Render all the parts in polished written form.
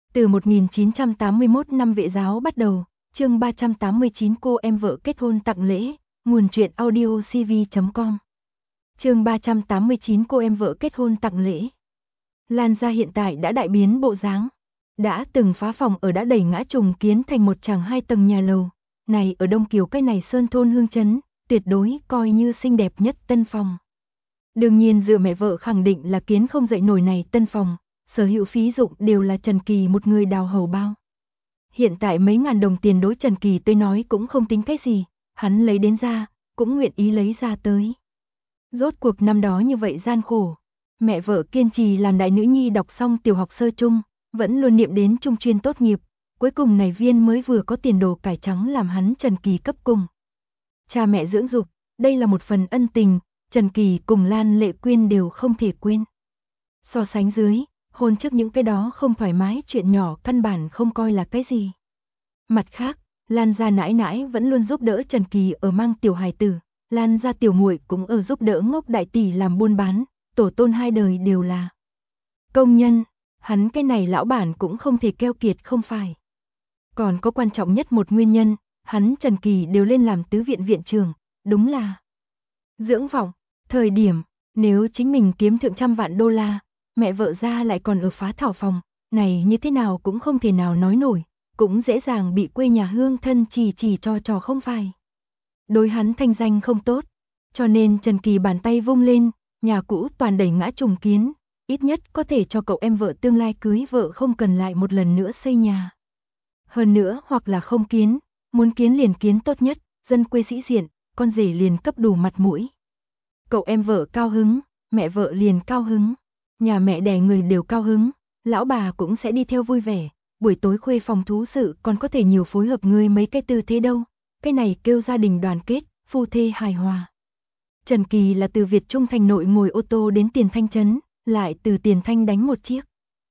Từ 1981 năm Vệ giáo bắt đầu, chương 389 cô em vợ kết hôn tặng lễ, nguồn truyện audio cv.com. Chương 389 cô em vợ kết hôn tặng lễ. Lan gia hiện tại đã đại biến bộ dáng, đã từng phá phòng ở đã đẩy ngã trùng kiến thành một tràng 2 tầng nhà lầu, này ở Đông Kiều cái này sơn thôn hương trấn, tuyệt đối coi như xinh đẹp nhất tân phòng. Đương nhiên dựa mẹ vợ khẳng định là kiến không dậy nổi này tân phòng, sở hữu phí dụng đều là Trần Kỳ một người đào hầu bao. Hiện tại mấy ngàn đồng tiền đối Trần Kỳ tới nói cũng không tính cái gì, hắn lấy đến ra, cũng nguyện ý lấy ra tới. Rốt cuộc năm đó như vậy gian khổ, mẹ vợ kiên trì làm đại nữ nhi đọc xong tiểu học sơ trung, vẫn luôn niệm đến trung chuyên tốt nghiệp, cuối cùng này viên mới vừa có tiền đồ cải trắng làm hắn Trần Kỳ cấp cùng. Cha mẹ dưỡng dục, đây là một phần ân tình, Trần Kỳ cùng Lan Lệ Quyên đều không thể quên. So sánh dưới, hôn trước những cái đó không thoải mái chuyện nhỏ căn bản không coi là cái gì. Mặt khác, Lan gia nãi nãi vẫn luôn giúp đỡ Trần Kỳ ở mang tiểu hài tử, Lan gia tiểu muội cũng ở giúp đỡ Ngốc đại tỷ làm buôn bán, tổ tôn hai đời đều là công nhân, hắn cái này lão bản cũng không thể keo kiệt không phải. Còn có quan trọng nhất một nguyên nhân, hắn Trần Kỳ đều lên làm tứ viện viện trưởng, đúng là dưỡng vọng. Thời điểm, nếu chính mình kiếm thượng $100 vạn, mẹ vợ ra lại còn ở phá thảo phòng, này như thế nào cũng không thể nào nói nổi, cũng dễ dàng bị quê nhà hương thân chỉ trò không phải. Đối hắn thanh danh không tốt, cho nên Trần Kỳ bàn tay vung lên, nhà cũ toàn đẩy ngã trùng kiến, ít nhất có thể cho cậu em vợ tương lai cưới vợ không cần lại một lần nữa xây nhà. Hơn nữa hoặc là không kiến, muốn kiến liền kiến tốt nhất, dân quê sĩ diện, con rể liền cấp đủ mặt mũi. Cậu em vợ cao hứng, mẹ vợ liền cao hứng, nhà mẹ đẻ người đều cao hứng, lão bà cũng sẽ đi theo vui vẻ, buổi tối khuê phòng thú sự còn có thể nhiều phối hợp người mấy cái tư thế đâu, cái này kêu gia đình đoàn kết, phu thê hài hòa. Trần Kỳ là từ Việt Trung thành nội ngồi ô tô đến Tiền Thanh trấn, lại từ Tiền Thanh đánh một chiếc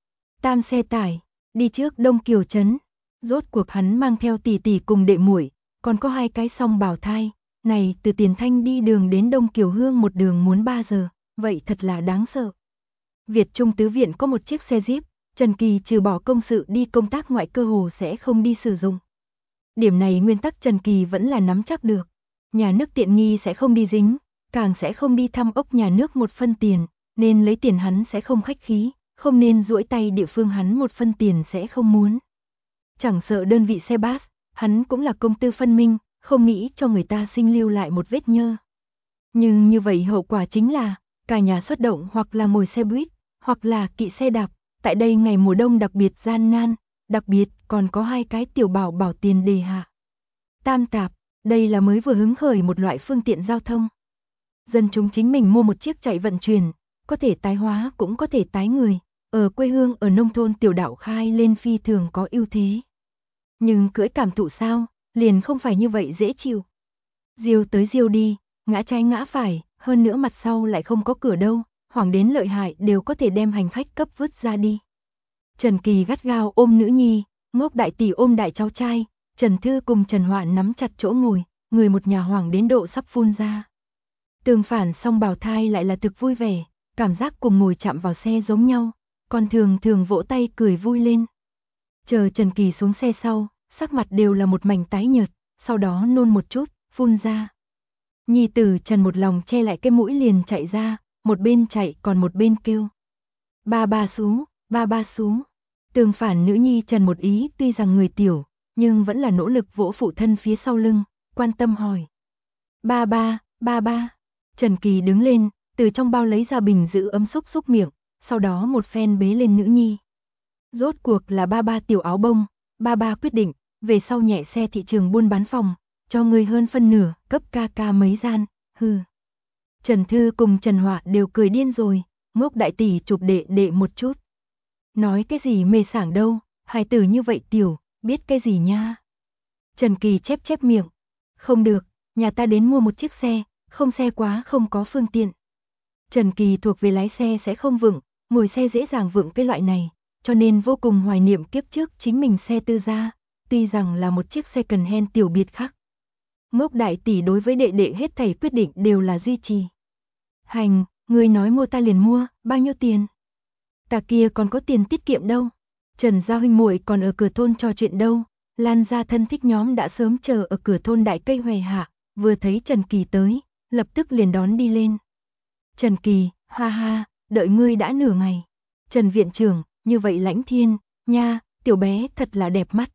tam xe tải, đi trước Đông Kiều trấn, rốt cuộc hắn mang theo tỷ tỷ cùng đệ muội, còn có 2 cái song bào thai. Này từ Tiền Thanh đi đường đến Đông Kiều Hương một đường muốn 3 giờ, vậy thật là đáng sợ. Việt Trung tứ viện có một chiếc xe Jeep, Trần Kỳ trừ bỏ công sự đi công tác ngoại cơ hồ sẽ không đi sử dụng. Điểm này nguyên tắc Trần Kỳ vẫn là nắm chắc được. Nhà nước tiện nghi sẽ không đi dính, càng sẽ không đi thăm ốc nhà nước một phân tiền, nên lấy tiền hắn sẽ không khách khí, không nên duỗi tay địa phương hắn một phân tiền sẽ không muốn. Chẳng sợ đơn vị xe bus, hắn cũng là công tư phân minh, không nghĩ cho người ta sinh lưu lại một vết nhơ. Nhưng như vậy hậu quả chính là, cả nhà xuất động hoặc là ngồi xe buýt, hoặc là kỵ xe đạp, tại đây ngày mùa đông đặc biệt gian nan, đặc biệt còn có 2 cái tiểu bảo bảo tiền đề hạ. Tam tạp, đây là mới vừa hứng khởi một loại phương tiện giao thông. Dân chúng chính mình mua một chiếc chạy vận chuyển, có thể tái hóa cũng có thể tái người, ở quê hương ở nông thôn tiểu đảo khai lên phi thường có ưu thế. Nhưng cưỡi cảm thụ sao? Liền không phải như vậy dễ chịu. Diêu tới diêu đi, ngã trái ngã phải, hơn nữa mặt sau lại không có cửa đâu, hoảng đến lợi hại đều có thể đem hành khách cấp vứt ra đi. Trần Kỳ gắt gao ôm nữ nhi, Ngốc đại tỷ ôm đại cháu trai, Trần Thư cùng Trần Hoạn nắm chặt chỗ ngồi, người một nhà hoảng đến độ sắp phun ra. Tương phản song bào thai lại là thực vui vẻ, cảm giác cùng ngồi chạm vào xe giống nhau, còn thường vỗ tay cười vui lên. Chờ Trần Kỳ xuống xe sau, sắc mặt đều là một mảnh tái nhợt, sau đó nôn một chút, phun ra. Nhi tử Trần một lòng che lại cái mũi liền chạy ra, một bên chạy còn một bên kêu. Ba ba xú. Tương phản nữ nhi Trần một ý tuy rằng người tiểu, nhưng vẫn là nỗ lực vỗ phụ thân phía sau lưng, quan tâm hỏi. Ba ba. Trần Kỳ đứng lên, từ trong bao lấy ra bình giữ ấm xúc miệng, sau đó một phen bế lên nữ nhi. Rốt cuộc là ba tiểu áo bông, ba quyết định, về sau nhẹ xe thị trường buôn bán phòng, cho người hơn phân nửa, cấp ca mấy gian, hừ. Trần Thư cùng Trần Họa đều cười điên rồi, Ngốc đại tỷ chụp đệ một chút. Nói cái gì mê sảng đâu, hài tử như vậy tiểu, biết cái gì nha. Trần Kỳ chép miệng, không được, nhà ta đến mua một chiếc xe, không xe quá không có phương tiện. Trần Kỳ thuộc về lái xe sẽ không vững, ngồi xe dễ dàng vững cái loại này, cho nên vô cùng hoài niệm kiếp trước chính mình xe tư gia, tuy rằng là một chiếc xe cần hen tiểu biệt khác. Ngốc đại tỷ đối với đệ hết thảy quyết định đều là duy trì. Hành, người nói mua ta liền mua, bao nhiêu tiền? Ta kia còn có tiền tiết kiệm đâu. Trần gia huynh muội còn ở cửa thôn trò chuyện đâu, Lan gia thân thích nhóm đã sớm chờ ở cửa thôn đại cây hòe hạ, vừa thấy Trần Kỳ tới, lập tức liền đón đi lên. Trần Kỳ, ha ha, đợi ngươi đã nửa ngày. Trần viện trưởng, như vậy lãnh thiên, nha, tiểu bé thật là đẹp mắt.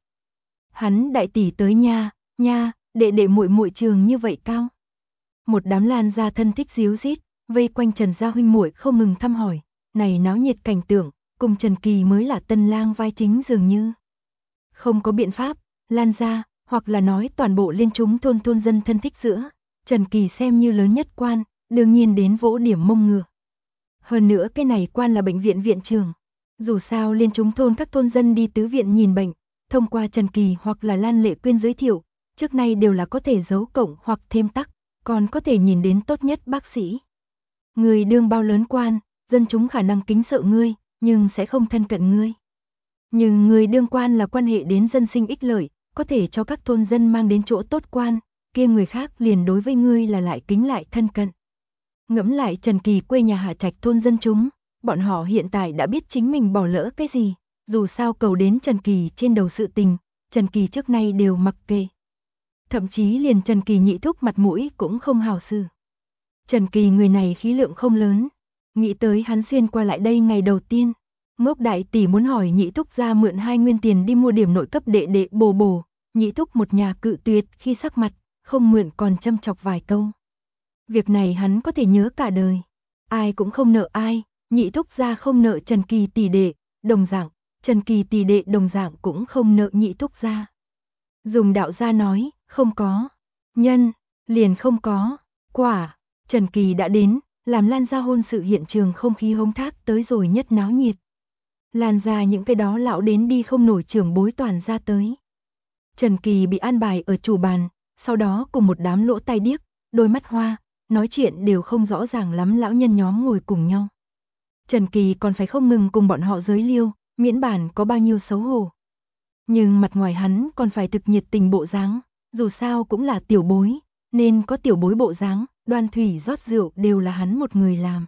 Hắn đại tỷ tới nha, nha, đệ đệ muội muội trường như vậy cao. Một đám Lan gia thân thích ríu rít, vây quanh Trần gia huynh muội không ngừng thăm hỏi, này náo nhiệt cảnh tượng, cùng Trần Kỳ mới là tân lang vai chính dường như. Không có biện pháp, Lan gia, hoặc là nói toàn bộ liên chúng thôn dân thân thích giữa, Trần Kỳ xem như lớn nhất quan, đương nhiên đến vỗ điểm mông ngựa. Hơn nữa cái này quan là bệnh viện viện trưởng, dù sao liên chúng thôn các thôn dân đi tứ viện nhìn bệnh, thông qua Trần Kỳ hoặc là Lan Lệ Quyên giới thiệu, trước nay đều là có thể giấu cộng hoặc thêm tắc, còn có thể nhìn đến tốt nhất bác sĩ. Người đương bao lớn quan, dân chúng khả năng kính sợ ngươi, nhưng sẽ không thân cận ngươi. Nhưng người đương quan là quan hệ đến dân sinh ích lợi, có thể cho các thôn dân mang đến chỗ tốt quan, kia người khác liền đối với ngươi là lại kính lại thân cận. Ngẫm lại Trần Kỳ quê nhà Hạ Trạch thôn dân chúng, bọn họ hiện tại đã biết chính mình bỏ lỡ cái gì, dù sao cầu đến Trần Kỳ trên đầu sự tình, Trần Kỳ trước nay đều mặc kệ. Thậm chí liền Trần Kỳ nhị thúc mặt mũi cũng không hào xử. Trần Kỳ người này khí lượng không lớn, nghĩ tới hắn xuyên qua lại đây ngày đầu tiên, Ngốc đại tỷ muốn hỏi nhị thúc ra mượn 2 nguyên tiền đi mua điểm nội cấp đệ đệ bồ bồ, nhị thúc một nhà cự tuyệt khi sắc mặt, không mượn còn châm chọc vài câu. Việc này hắn có thể nhớ cả đời, ai cũng không nợ ai, nhị thúc ra không nợ Trần Kỳ tỷ đệ, đồng dạng, Trần Kỳ tỷ đệ đồng dạng cũng không nợ nhị thúc ra. Dùng đạo gia nói, không có nhân, liền không có quả. Trần Kỳ đã đến, làm Lan gia hôn sự hiện trường không khí hống thác tới rồi nhất náo nhiệt. Lan gia những cái đó lão đến đi không nổi trưởng bối toàn ra tới. Trần Kỳ bị an bài ở chủ bàn, sau đó cùng một đám lỗ tai điếc, đôi mắt hoa, nói chuyện đều không rõ ràng lắm lão nhân nhóm ngồi cùng nhau. Trần Kỳ còn phải không ngừng cùng bọn họ giới liêu, miễn bản có bao nhiêu xấu hổ. Nhưng mặt ngoài hắn còn phải thực nhiệt tình bộ dáng, dù sao cũng là tiểu bối, nên có tiểu bối bộ dáng, đoan thủy rót rượu đều là hắn một người làm.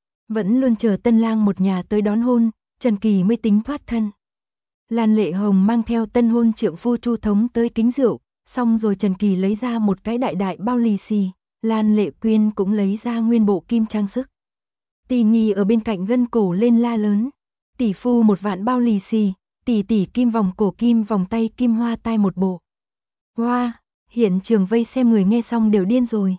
Vẫn luôn chờ tân lang một nhà tới đón hôn, Trần Kỳ mới tính thoát thân. Lan Lệ Hồng mang theo tân hôn trượng phu Chu Thống tới kính rượu, xong rồi Trần Kỳ lấy ra một cái đại đại bao lì xì, Lan Lệ Quyên cũng lấy ra nguyên bộ kim trang sức. Tỷ Nhi ở bên cạnh gân cổ lên la lớn, tỷ phu một vạn bao lì xì, tỷ tỷ kim vòng cổ kim vòng tay kim hoa tai một bộ. Hoa, hiện trường vây xem người nghe xong đều điên rồi,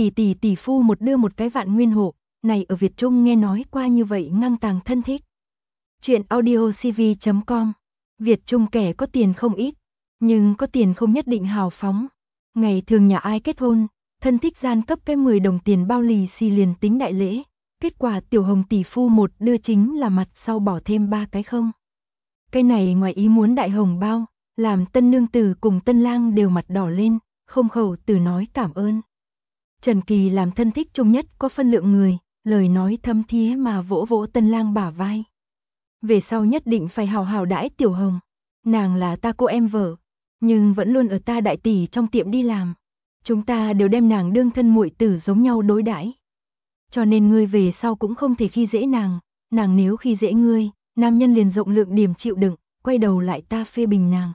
tỷ phu một đưa một cái vạn nguyên hộ, này ở Việt Trung nghe nói qua như vậy ngang tàng thân thích. Chuyện audiocv.com, Việt Trung kẻ có tiền không ít, nhưng có tiền không nhất định hào phóng. Ngày thường nhà ai kết hôn, thân thích gian cấp cái 10 đồng tiền bao lì xì liền tính đại lễ, kết quả tiểu hồng tỷ phu một đưa chính là mặt sau bỏ thêm 3 cái không. Cái này ngoài ý muốn đại hồng bao, làm tân nương tử cùng tân lang đều mặt đỏ lên, không khẩu từ nói cảm ơn. Trần Kỳ làm thân thích trung nhất có phân lượng người, lời nói thâm thía mà vỗ vỗ tân lang bả vai. Về sau nhất định phải hào hào đãi tiểu hồng, nàng là ta cô em vợ, nhưng vẫn luôn ở ta đại tỷ trong tiệm đi làm. Chúng ta đều đem nàng đương thân muội tử giống nhau đối đãi. Cho nên ngươi về sau cũng không thể khi dễ nàng nếu khi dễ ngươi, nam nhân liền rộng lượng điểm chịu đựng, quay đầu lại ta phê bình nàng.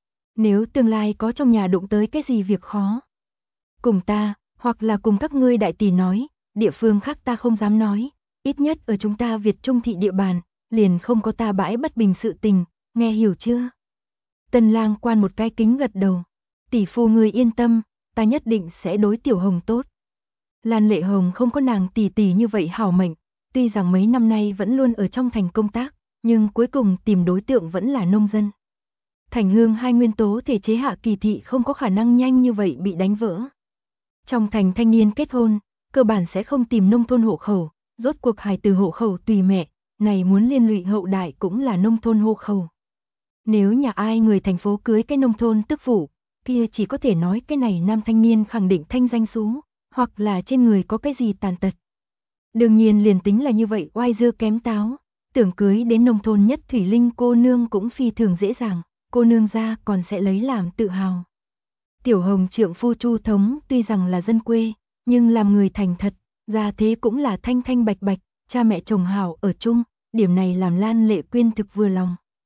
Nếu tương lai có trong nhà đụng tới cái gì việc khó, cùng ta, hoặc là cùng các ngươi đại tỷ nói, địa phương khác ta không dám nói, ít nhất ở chúng ta Việt Trung thị địa bàn, liền không có ta bãi bất bình sự tình, nghe hiểu chưa? Tân lang quan một cái kính gật đầu, tỷ phu ngươi yên tâm, ta nhất định sẽ đối tiểu hồng tốt. Lan Lệ Hồng không có nàng tỷ tỷ như vậy hảo mệnh, tuy rằng mấy năm nay vẫn luôn ở trong thành công tác, nhưng cuối cùng tìm đối tượng vẫn là nông dân. Thành hương hai nguyên tố thể chế hạ kỳ thị không có khả năng nhanh như vậy bị đánh vỡ. Trong thành thanh niên kết hôn, cơ bản sẽ không tìm nông thôn hộ khẩu, rốt cuộc hài từ hộ khẩu tùy mẹ, này muốn liên lụy hậu đại cũng là nông thôn hộ khẩu. Nếu nhà ai người thành phố cưới cái nông thôn tức phụ, kia chỉ có thể nói cái này nam thanh niên khẳng định thanh danh xú, hoặc là trên người có cái gì tàn tật. Đương nhiên liền tính là như vậy oai dưa kém táo, tưởng cưới đến nông thôn nhất thủy linh cô nương cũng phi thường dễ dàng, cô nương ra còn sẽ lấy làm tự hào. Tiểu hồng trượng phu Chu Thống tuy rằng là dân quê, nhưng làm người thành thật, gia thế cũng là thanh thanh bạch bạch, cha mẹ chồng hảo ở chung, điểm này làm Lan Lệ Quyên thực vừa lòng.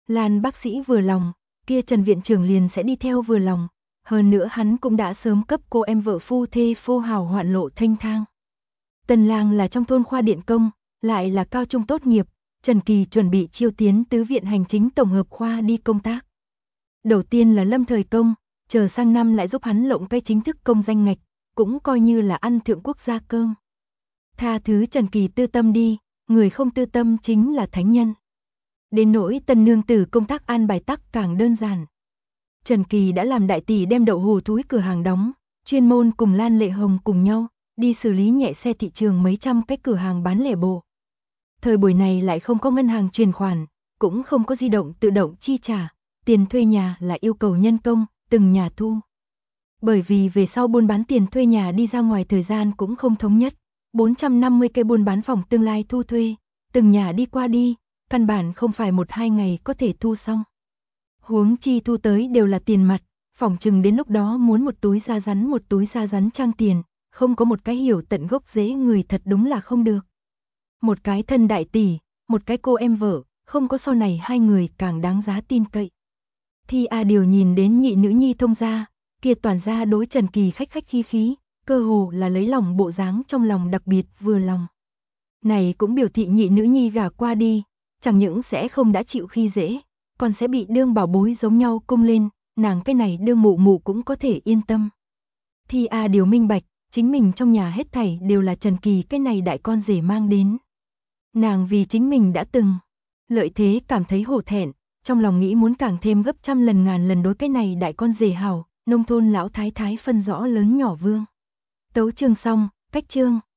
Lan bác sĩ vừa lòng, kia Trần viện trưởng liền sẽ đi theo vừa lòng, hơn nữa hắn cũng đã sớm cấp cô em vợ phu thê phô hào hoạn lộ thanh thang. Tần Lang là trong thôn khoa điện công, lại là cao trung tốt nghiệp, Trần Kỳ chuẩn bị chiêu tiến tứ viện hành chính tổng hợp khoa đi công tác. Đầu tiên là lâm thời công, chờ sang năm lại giúp hắn lộng cái chính thức công danh ngạch, cũng coi như là ăn thượng quốc gia cơm. Tha thứ Trần Kỳ tư tâm đi, người không tư tâm chính là thánh nhân. Đến nỗi Tần nương tử công tác an bài tắc càng đơn giản. Trần Kỳ đã làm đại tỷ đem đậu hù thúi cửa hàng đóng, chuyên môn cùng Lan Lệ Hồng cùng nhau, đi xử lý nhẹ xe thị trường mấy trăm cái cửa hàng bán lẻ bộ. Thời buổi này lại không có ngân hàng truyền khoản, cũng không có di động tự động chi trả, tiền thuê nhà là yêu cầu nhân công, từng nhà thu. Bởi vì về sau buôn bán tiền thuê nhà đi ra ngoài thời gian cũng không thống nhất, 450 cây buôn bán phòng tương lai thu thuê, từng nhà đi qua đi, căn bản không phải 1-2 ngày có thể thu xong. Huống chi thu tới đều là tiền mặt, phỏng chừng đến lúc đó muốn một túi da rắn trang tiền, không có một cái hiểu tận gốc rễ người thật đúng là không được. Một cái thân đại tỷ, một cái cô em vợ, không có sau này hai người càng đáng giá tin cậy. Thi A Điều nhìn đến nhị nữ nhi thông gia, kia toàn gia đối Trần Kỳ khách khách khí khí, cơ hồ là lấy lòng bộ dáng trong lòng đặc biệt vừa lòng. Này cũng biểu thị nhị nữ nhi gả qua đi, chẳng những sẽ không đã chịu khi dễ, còn sẽ bị đương bảo bối giống nhau cung lên, nàng cái này đương mụ mụ cũng có thể yên tâm. Thi A Điều minh bạch, chính mình trong nhà hết thảy đều là Trần Kỳ cái này đại con rể mang đến. Nàng vì chính mình đã từng lợi thế cảm thấy hổ thẹn, trong lòng nghĩ muốn càng thêm gấp trăm lần ngàn lần đối cái này đại con rể hảo, nông thôn lão thái thái phân rõ lớn nhỏ vương. Tấu chương xong, cách chương.